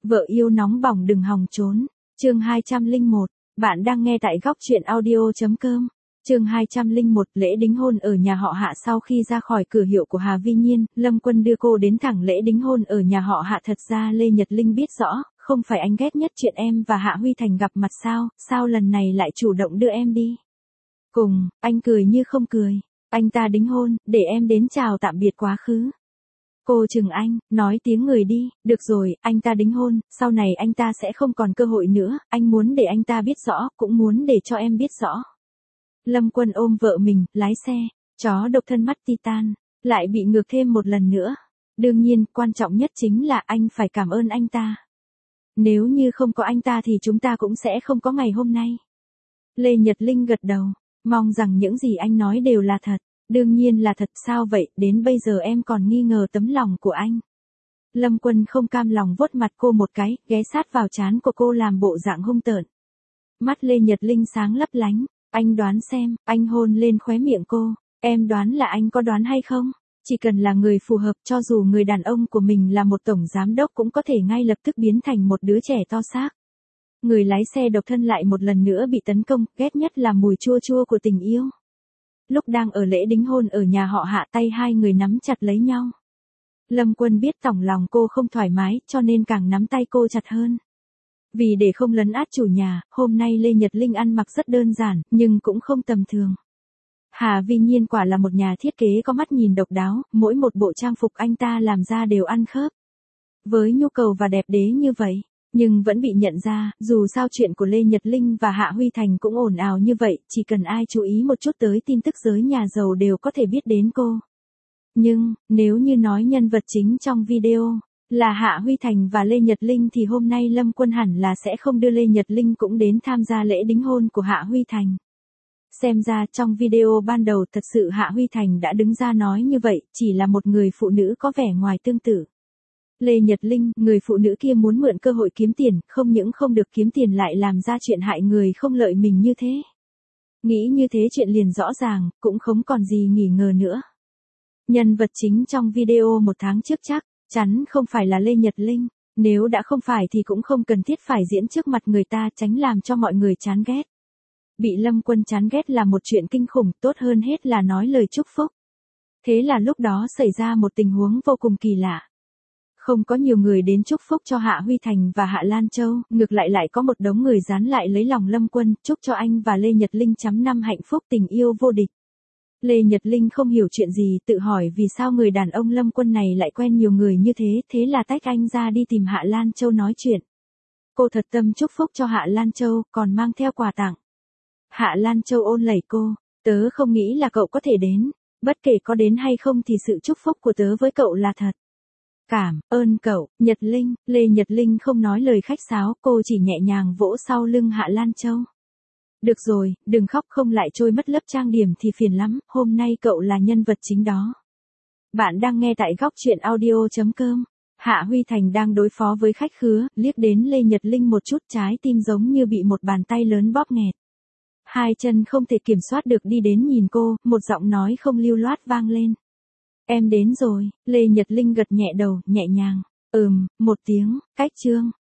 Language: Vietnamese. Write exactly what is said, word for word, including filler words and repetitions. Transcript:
Vợ yêu nóng bỏng đừng hòng trốn. Chương hai trăm lẻ một. Bạn đang nghe tại góc truyện audio chấm com. Chương hai trăm lẻ một. Lễ đính hôn ở nhà họ Hạ. Sau khi ra khỏi cửa hiệu của Hà Vi Nhiên, Lâm Quân đưa cô đến thẳng lễ đính hôn ở nhà họ Hạ. Thật ra Lê Nhật Linh biết rõ, không phải anh ghét nhất chuyện em và Hạ Huy Thành gặp mặt sao, sao lần này lại chủ động đưa em đi. Cùng, anh cười như không cười. Anh ta đính hôn, để em đến chào tạm biệt quá khứ. Cô chừng anh, nói tiếng người đi, được rồi, anh ta đính hôn, sau này anh ta sẽ không còn cơ hội nữa, anh muốn để anh ta biết rõ, cũng muốn để cho em biết rõ. Lâm Quân ôm vợ mình, lái xe, chó độc thân mắt Titan, lại bị ngược thêm một lần nữa. Đương nhiên, quan trọng nhất chính là anh phải cảm ơn anh ta. Nếu như không có anh ta thì chúng ta cũng sẽ không có ngày hôm nay. Lê Nhật Linh gật đầu, mong rằng những gì anh nói đều là thật. Đương nhiên là thật. Sao vậy, đến bây giờ em còn nghi ngờ tấm lòng của anh. Lâm Quân không cam lòng vuốt mặt cô một cái, ghé sát vào trán của cô làm bộ dạng hung tợn. Mắt Lê Nhật Linh sáng lấp lánh, anh đoán xem, anh hôn lên khóe miệng cô, em đoán là anh có đoán hay không? Chỉ cần là người phù hợp, cho dù người đàn ông của mình là một tổng giám đốc cũng có thể ngay lập tức biến thành một đứa trẻ to xác. Người lái xe độc thân lại một lần nữa bị tấn công, ghét nhất là mùi chua chua của tình yêu. Lúc đang ở lễ đính hôn ở nhà họ Hạ, tay hai người nắm chặt lấy nhau. Lâm Quân biết tổng lòng cô không thoải mái, cho nên càng nắm tay cô chặt hơn. Vì để không lấn át chủ nhà, hôm nay Lê Nhật Linh ăn mặc rất đơn giản, nhưng cũng không tầm thường. Hà Vi Nhiên quả là một nhà thiết kế có mắt nhìn độc đáo, mỗi một bộ trang phục anh ta làm ra đều ăn khớp. Với nhu cầu và đẹp đẽ như vậy, nhưng vẫn bị nhận ra, dù sao chuyện của Lê Nhật Linh và Hạ Huy Thành cũng ồn ào như vậy, chỉ cần ai chú ý một chút tới tin tức giới nhà giàu đều có thể biết đến cô. Nhưng, nếu như nói nhân vật chính trong video là Hạ Huy Thành và Lê Nhật Linh thì hôm nay Lâm Quân hẳn là sẽ không đưa Lê Nhật Linh cũng đến tham gia lễ đính hôn của Hạ Huy Thành. Xem ra trong video ban đầu thật sự Hạ Huy Thành đã đứng ra nói như vậy, chỉ là một người phụ nữ có vẻ ngoài tương tự. Lê Nhật Linh, người phụ nữ kia muốn mượn cơ hội kiếm tiền, không những không được kiếm tiền lại làm ra chuyện hại người không lợi mình như thế. Nghĩ như thế chuyện liền rõ ràng, cũng không còn gì nghi ngờ nữa. Nhân vật chính trong video một tháng trước chắc chắn không phải là Lê Nhật Linh, nếu đã không phải thì cũng không cần thiết phải diễn trước mặt người ta, tránh làm cho mọi người chán ghét. Bị Lâm Quân chán ghét là một chuyện kinh khủng, tốt hơn hết là nói lời chúc phúc. Thế là lúc đó xảy ra một tình huống vô cùng kỳ lạ. Không có nhiều người đến chúc phúc cho Hạ Huy Thành và Hạ Lan Châu, ngược lại lại có một đống người dán lại lấy lòng Lâm Quân, chúc cho anh và Lê Nhật Linh chấm năm hạnh phúc tình yêu vô địch. Lê Nhật Linh không hiểu chuyện gì, tự hỏi vì sao người đàn ông Lâm Quân này lại quen nhiều người như thế, thế là tách anh ra đi tìm Hạ Lan Châu nói chuyện. Cô thật tâm chúc phúc cho Hạ Lan Châu, còn mang theo quà tặng. Hạ Lan Châu ôn lẩy cô, tớ không nghĩ là cậu có thể đến, bất kể có đến hay không thì sự chúc phúc của tớ với cậu là thật. Cảm ơn cậu, Nhật Linh. Lê Nhật Linh không nói lời khách sáo, cô chỉ nhẹ nhàng vỗ sau lưng Hạ Lan Châu. Được rồi, đừng khóc, không lại trôi mất lớp trang điểm thì phiền lắm, hôm nay cậu là nhân vật chính đó. Bạn đang nghe tại góc truyện audio chấm com. Hạ Huy Thành đang đối phó với khách khứa, liếc đến Lê Nhật Linh một chút, trái tim giống như bị một bàn tay lớn bóp nghẹt. Hai chân không thể kiểm soát được đi đến nhìn cô, một giọng nói không lưu loát vang lên. Em đến rồi. Lê Nhật Linh gật nhẹ đầu, nhẹ nhàng. Ừm, một tiếng, cách chương.